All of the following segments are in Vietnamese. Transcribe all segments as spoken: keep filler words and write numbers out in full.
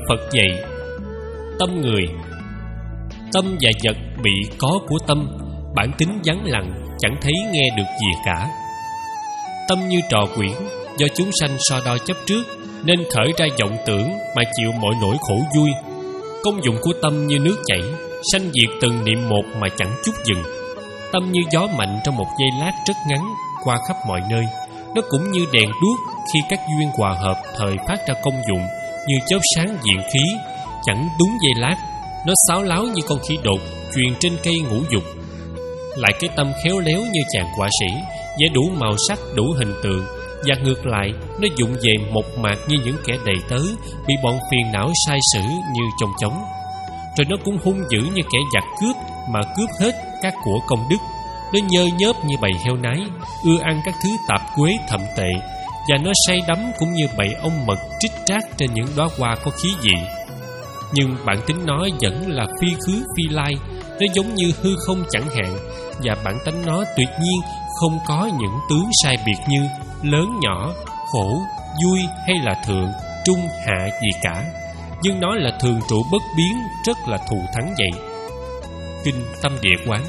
Phật dạy: tâm người. Tâm và vật bị có của tâm, bản tính vắng lặng, chẳng thấy nghe được gì cả. Tâm như trò quyển, do chúng sanh so đo chấp trước, nên khởi ra vọng tưởng mà chịu mọi nỗi khổ vui. Công dụng của tâm như nước chảy, sanh diệt từng niệm một mà chẳng chút dừng. Tâm như gió mạnh trong một giây lát rất ngắn, qua khắp mọi nơi. Nó cũng như đèn đuốc khi các duyên hòa hợp thời phát ra công dụng, như chớp sáng diện khí, chẳng đúng giây lát. Nó xáo láo như con khỉ đột truyền trên cây ngũ dục. Lại cái tâm khéo léo như chàng họa sĩ, vẽ đủ màu sắc, đủ hình tượng. Và ngược lại, nó dụng về mộc mạc như những kẻ đầy tớ bị bọn phiền não sai sử như chông chóng. Rồi nó cũng hung dữ như kẻ giặc cướp mà cướp hết các của công đức. Nó nhơ nhớp như bầy heo nái, ưa ăn các thứ tạp quế thậm tệ. Và nó say đắm cũng như bầy ong mật trích trác trên những đóa hoa có khí vị. Nhưng bản tính nó vẫn là phi khứ phi lai. Nó giống như hư không chẳng hạn. Và bản tánh nó tuyệt nhiên không có những tướng sai biệt như lớn nhỏ, khổ, vui hay là thượng, trung, hạ gì cả. Nhưng nó là thường trụ bất biến, rất là thù thắng vậy. Kinh Tâm Địa Quán.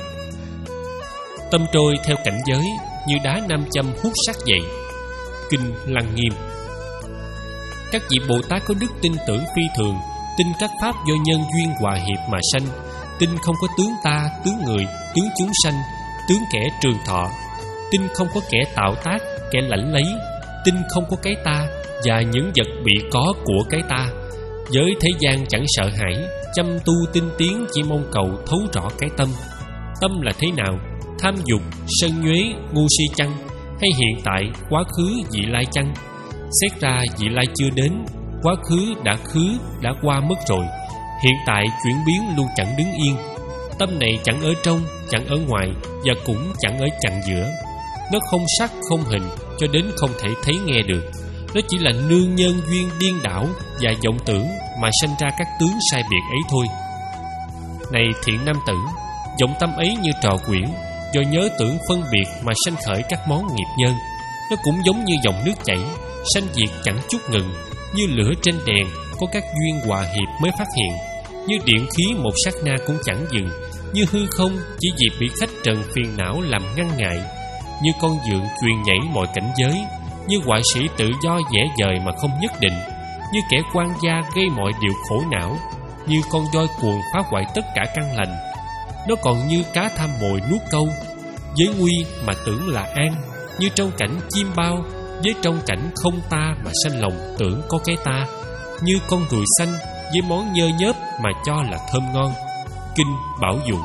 Tâm trôi theo cảnh giới, như đá nam châm hút sắt vậy. Kinh Lăng Nghiêm. Các vị Bồ Tát có đức tin tưởng phi thường, tin các pháp do nhân duyên hòa hiệp mà sanh, tin không có tướng ta, tướng người, tướng chúng sanh, tướng kẻ trường thọ, tin không có kẻ tạo tác, kẻ lãnh lấy, tin không có cái ta và những vật bị có của cái ta. Giới thế gian chẳng sợ hãi, chăm tu tinh tiến chỉ mong cầu thấu rõ cái tâm. Tâm là thế nào? Tham dục, sân nhuế, ngu si chăng? Hay hiện tại, quá khứ, vị lai chăng? Xét ra vị lai chưa đến, quá khứ đã khứ, đã qua mất rồi. Hiện tại chuyển biến luôn chẳng đứng yên. Tâm này chẳng ở trong, chẳng ở ngoài, và cũng chẳng ở chặng giữa. Nó không sắc, không hình, cho đến không thể thấy nghe được. Nó chỉ là nương nhân duyên điên đảo và vọng tưởng mà sanh ra các tướng sai biệt ấy thôi. Này thiện nam tử, vọng tâm ấy như trò quyển, do nhớ tưởng phân biệt mà sanh khởi các món nghiệp nhân. Nó cũng giống như dòng nước chảy, sanh diệt chẳng chút ngừng. Như lửa trên đèn, có các duyên hòa hiệp mới phát hiện. Như điện khí một sát na cũng chẳng dừng. Như hư không, chỉ vì bị khách trần phiền não làm ngăn ngại. Như con dượng truyền nhảy mọi cảnh giới. Như họa sĩ tự do vẽ vời mà không nhất định. Như kẻ quan gia gây mọi điều khổ não. Như con voi cuồng phá hoại tất cả căn lành. Nó còn như cá tham mồi nuốt câu, với nguy mà tưởng là an. Như trong cảnh chim bao, với trong cảnh không ta mà sanh lòng tưởng có cái ta. Như con ruồi xanh, với món nhơ nhớp mà cho là thơm ngon. Kinh Bảo Dũng.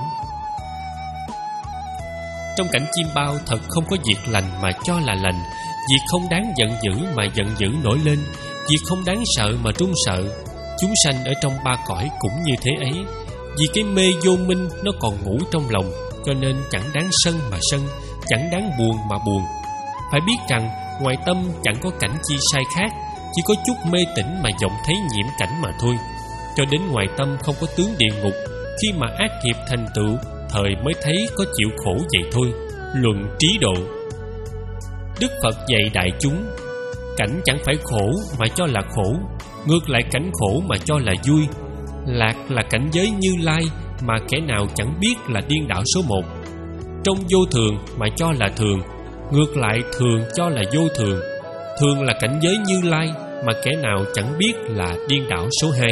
Trong cảnh chim bao thật không có việc lành mà cho là lành, việc không đáng giận dữ mà giận dữ nổi lên, việc không đáng sợ mà run sợ. Chúng sanh ở trong ba cõi cũng như thế ấy. Vì cái mê vô minh nó còn ngủ trong lòng, cho nên chẳng đáng sân mà sân, chẳng đáng buồn mà buồn. Phải biết rằng ngoài tâm chẳng có cảnh chi sai khác, chỉ có chút mê tỉnh mà vọng thấy nhiễm cảnh mà thôi. Cho đến ngoài tâm không có tướng địa ngục, khi mà ác nghiệp thành tựu, thời mới thấy có chịu khổ vậy thôi. Luận Trí Độ. Đức Phật dạy đại chúng, cảnh chẳng phải khổ mà cho là khổ, ngược lại cảnh khổ mà cho là vui. Lạc là cảnh giới Như Lai mà kẻ nào chẳng biết là điên đảo số một. Trong vô thường mà cho là thường, ngược lại thường cho là vô thường. Thường là cảnh giới Như Lai mà kẻ nào chẳng biết là điên đảo số hai.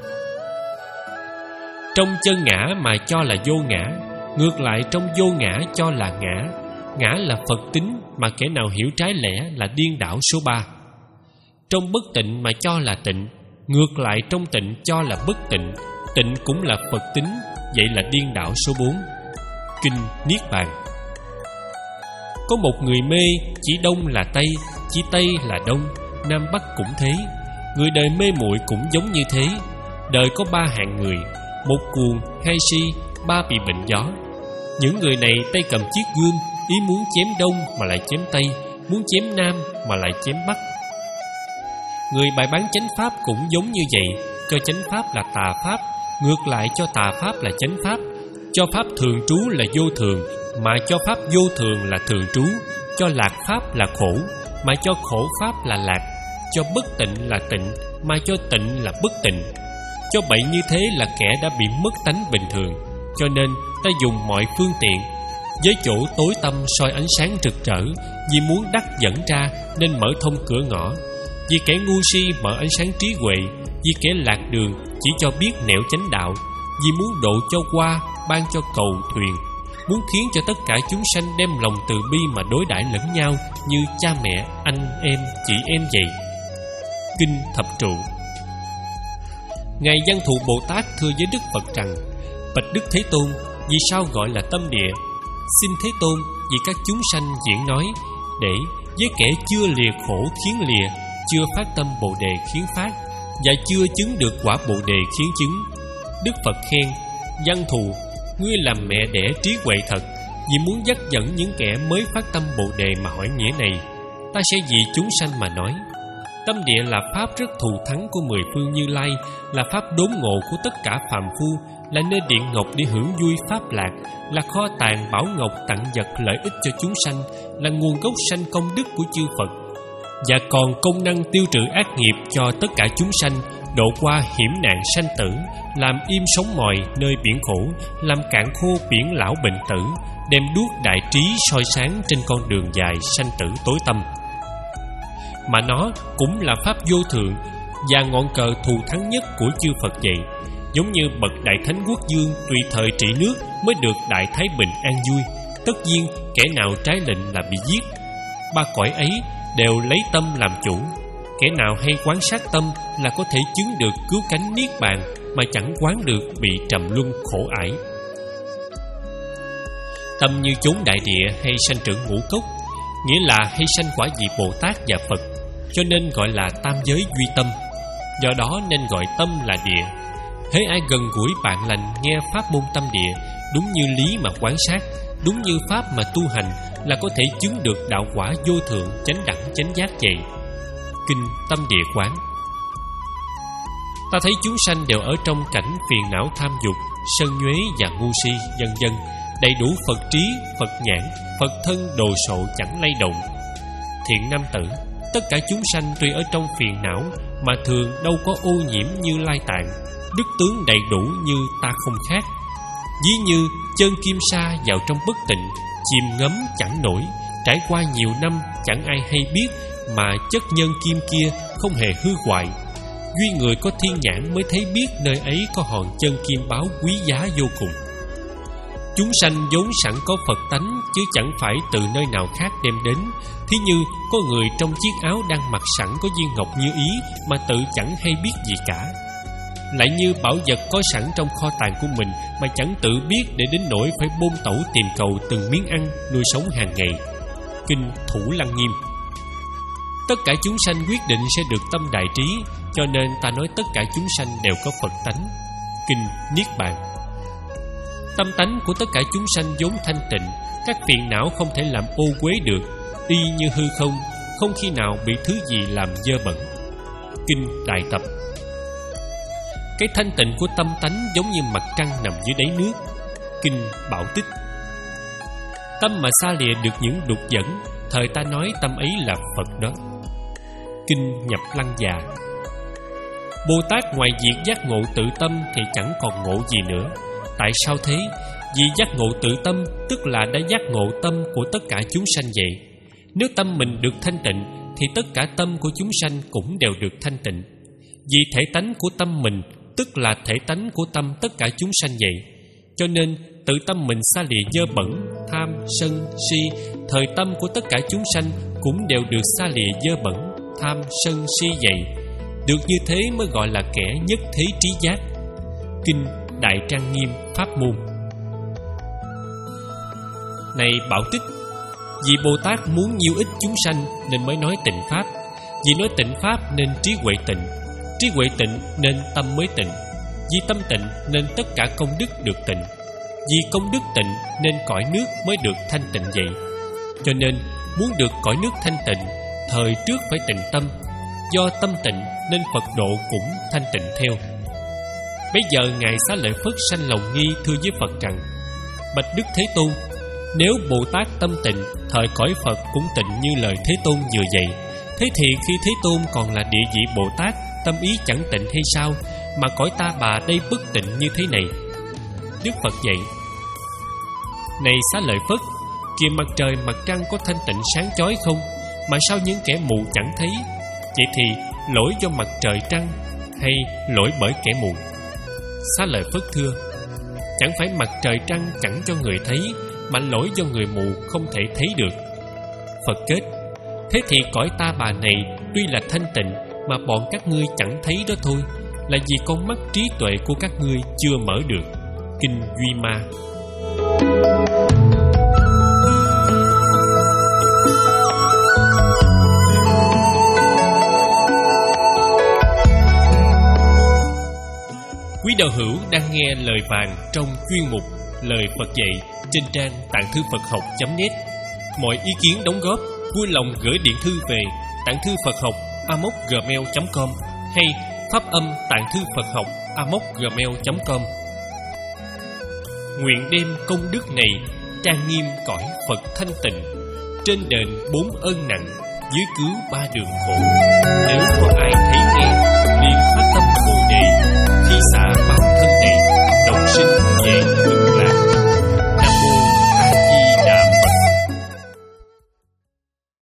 Trong chân ngã mà cho là vô ngã, ngược lại trong vô ngã cho là ngã. Ngã là Phật tính mà kẻ nào hiểu trái lẽ là điên đảo số ba. Trong bất tịnh mà cho là tịnh, ngược lại trong tịnh cho là bất tịnh. Tịnh cũng là Phật tính, vậy là điên đảo số bốn. Kinh Niết Bàn. Có một người mê, chỉ đông là tây, chỉ tây là đông, nam bắc cũng thế. Người đời mê muội cũng giống như thế. Đời có ba hạng người: một cuồng, hai si, ba bị bệnh gió. Những người này tay cầm chiếc gươm, ý muốn chém đông mà lại chém tây, muốn chém nam mà lại chém bắc. Người bày bán chánh pháp cũng giống như vậy, cho chánh pháp là tà pháp, ngược lại cho tà pháp là chánh pháp, cho pháp thường trú là vô thường, mà cho pháp vô thường là thường trú, cho lạc pháp là khổ, mà cho khổ pháp là lạc, cho bất tịnh là tịnh, mà cho tịnh là bất tịnh. Cho bậy như thế là kẻ đã bị mất tánh bình thường, cho nên ta dùng mọi phương tiện. Với chỗ tối tăm soi ánh sáng rực rỡ, vì muốn đắc dẫn ra nên mở thông cửa ngõ. Vì kẻ ngu si mở ánh sáng trí huệ, vì kẻ lạc đường chỉ cho biết nẻo chánh đạo, vì muốn độ cho qua ban cho cầu thuyền, muốn khiến cho tất cả chúng sanh đem lòng từ bi mà đối đãi lẫn nhau như cha mẹ, anh em, chị em vậy. Kinh Thập Trụ. Ngài Văn Thù Bồ Tát thưa với Đức Phật rằng: Bạch Đức Thế Tôn, vì sao gọi là tâm địa? Xin Thế Tôn, vì các chúng sanh diễn nói, để với kẻ chưa lìa khổ khiến lìa, chưa phát tâm Bồ Đề khiến phát, và chưa chứng được quả Bồ Đề khiến chứng. Đức Phật khen: Văn Thù, ngươi làm mẹ đẻ trí huệ thật, vì muốn dắt dẫn những kẻ mới phát tâm Bồ Đề mà hỏi nghĩa này. Ta sẽ vì chúng sanh mà nói. Tâm địa là pháp rất thù thắng của mười phương Như Lai, là pháp đốn ngộ của tất cả phàm phu, là nơi điện ngọc để hưởng vui pháp lạc, là kho tàng bảo ngọc tặng vật lợi ích cho chúng sanh, là nguồn gốc sanh công đức của chư Phật, và còn công năng tiêu trừ ác nghiệp cho tất cả chúng sanh, độ qua hiểm nạn sanh tử, làm im sóng mồi nơi biển khổ, làm cạn khô biển lão bệnh tử, đem đuốc đại trí soi sáng trên con đường dài sanh tử tối tăm. Mà nó cũng là pháp vô thượng và ngọn cờ thù thắng nhất của chư Phật vậy. Giống như bậc đại thánh quốc vương tùy thời trị nước mới được đại thái bình an vui, tất nhiên kẻ nào trái lệnh là bị giết. Ba cõi ấy đều lấy tâm làm chủ, kẻ nào hay quán sát tâm là có thể chứng được cứu cánh niết bàn, mà chẳng quán được bị trầm luân khổ ải. Tâm như chốn đại địa hay sanh trưởng ngũ cốc, nghĩa là hay sanh quả vị Bồ Tát và Phật, cho nên gọi là tam giới duy tâm. Do đó nên gọi tâm là địa. Hễ ai gần gũi bạn lành nghe pháp môn tâm địa, đúng như lý mà quán sát, đúng như pháp mà tu hành, là có thể chứng được đạo quả vô thượng chánh đẳng chánh giác vậy. Kinh Tâm Địa Quán. Ta thấy chúng sanh đều ở trong cảnh phiền não tham dục, sân nhuế và ngu si, vân vân, đầy đủ Phật trí, Phật nhãn, Phật thân đồ sộ chẳng lay động. Thiện nam tử, tất cả chúng sanh tuy ở trong phiền não mà thường đâu có ô nhiễm như lai tạng, đức tướng đầy đủ như ta không khác. Ví như chân kim sa vào trong bất tịnh, chìm ngấm chẳng nổi, trải qua nhiều năm chẳng ai hay biết, mà chất nhân kim kia không hề hư hoại. Duy người có thiên nhãn mới thấy biết nơi ấy có hòn chân kim báo quý giá vô cùng. Chúng sanh vốn sẵn có Phật tánh, chứ chẳng phải từ nơi nào khác đem đến. Thí như có người trong chiếc áo đang mặc sẵn có viên ngọc như ý, mà tự chẳng hay biết gì cả. Lại như bảo vật có sẵn trong kho tàng của mình, mà chẳng tự biết, để đến nỗi phải bôn tẩu tìm cầu từng miếng ăn nuôi sống hàng ngày. Kinh Thủ Lăng Nghiêm. Tất cả chúng sanh quyết định sẽ được tâm đại trí, cho nên ta nói tất cả chúng sanh đều có Phật tánh. Kinh Niết Bàn. Tâm tánh của tất cả chúng sanh vốn thanh tịnh, các phiền não không thể làm ô uế được, y như hư không, không khi nào bị thứ gì làm dơ bẩn. Kinh Đại Tập. Cái thanh tịnh của tâm tánh giống như mặt trăng nằm dưới đáy nước. Kinh Bảo Tích. Tâm mà xa lìa được những đục dẫn, thời ta nói tâm ấy là Phật đó. Kinh Nhập Lăng Già. Bồ Tát ngoài việc giác ngộ tự tâm thì chẳng còn ngộ gì nữa. Tại sao thế? Vì giác ngộ tự tâm tức là đã giác ngộ tâm của tất cả chúng sanh vậy. Nếu tâm mình được thanh tịnh thì tất cả tâm của chúng sanh cũng đều được thanh tịnh. Vì thể tánh của tâm mình tức là thể tánh của tâm tất cả chúng sanh vậy. Cho nên tự tâm mình xa lìa dơ bẩn, tham, sân, si, thời tâm của tất cả chúng sanh cũng đều được xa lìa dơ bẩn, tham, sân, si vậy. Được như thế mới gọi là kẻ nhất thế trí giác. Kinh Đại Trang Nghiêm Pháp Môn. Này Bảo Tích, vì Bồ Tát muốn nhiêu ích chúng sanh nên mới nói tịnh pháp. Vì nói tịnh pháp nên trí huệ tịnh, trí huệ tịnh nên tâm mới tịnh. Vì tâm tịnh nên tất cả công đức được tịnh. Vì công đức tịnh nên cõi nước mới được thanh tịnh vậy. Cho nên muốn được cõi nước thanh tịnh, thời trước phải tịnh tâm. Do tâm tịnh nên Phật độ cũng thanh tịnh theo. Bây giờ Ngài Xá Lợi Phất sanh lòng nghi thưa với Phật rằng: Bạch Đức Thế Tôn, nếu Bồ Tát tâm tịnh, thời cõi Phật cũng tịnh như lời Thế Tôn vừa vậy, thế thì khi Thế Tôn còn là địa vị Bồ Tát, tâm ý chẳng tịnh hay sao? mà cõi ta bà đây bất tịnh như thế này. Đức Phật dạy: Này Xá Lợi Phất, kìa mặt trời mặt trăng có thanh tịnh sáng chói không, mà sao những kẻ mù chẳng thấy? Vậy thì lỗi do mặt trời trăng hay lỗi bởi kẻ mù? Xá Lợi Phất thưa: Chẳng phải mặt trời trăng chẳng cho người thấy, mà lỗi do người mù không thể thấy được. Phật kết: Thế thì cõi ta bà này tuy là thanh tịnh, mà bọn các ngươi chẳng thấy đó thôi, là vì con mắt trí tuệ của các ngươi chưa mở được. Kinh Duy Ma. Quý đạo hữu đang nghe lời vàng trong chuyên mục Lời Phật dạy trên trang tạng thư Phật học chấm net. Mọi ý kiến đóng góp vui lòng gửi điện thư về tạng thư Phật học a móc gmail chấm com hay pháp âm tạng thư Phật học a móc gmail chấm com. Nguyện đem công đức này trang nghiêm cõi Phật thanh tịnh, trên đền bốn ơn nặng, dưới cứu ba đường khổ. Nếu có ai thấy nghe, liền phát tâm Bồ Đề, khi xả báo thân này, đồng sinh